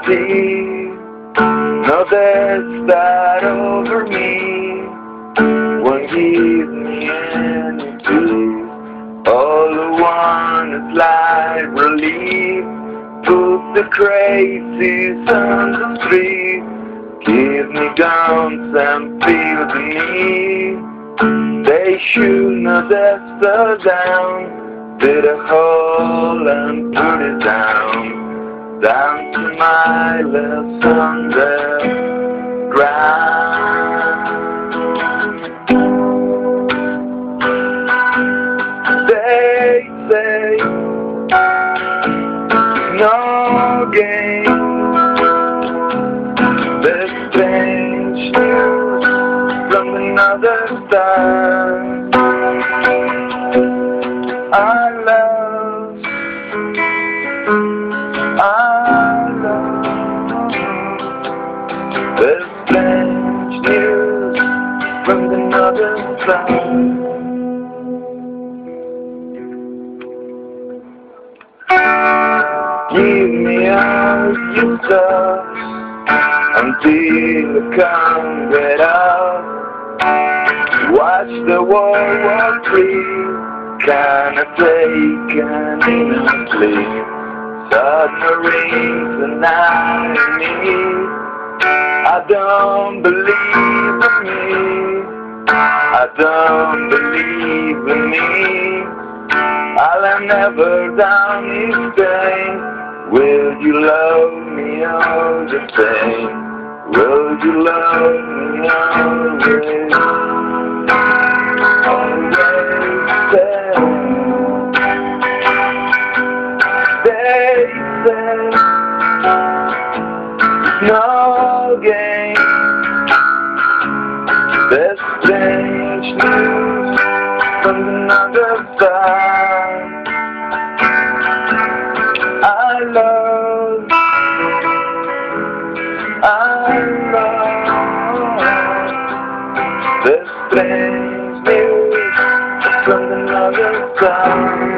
empty. No, there's that over me. Won't give me any peace. All I want is light relief. Put the crazies on the street. Give me guns and feel the need. They shoot no desper down. Did a hole and put it down. Down to my left on the ground. They say no game. There's strange news from another star. I love there's strange news from another star. Give me all your stuff until I come get up. Watch the World War III, kinda take an inner sleep. Submarines and enemies, I don't believe in me. I don't believe in me. All I never done is say, will you love me all the same? Will you love me always? Always say. They say no game. There's strange news from another side. I love the strange news from another side.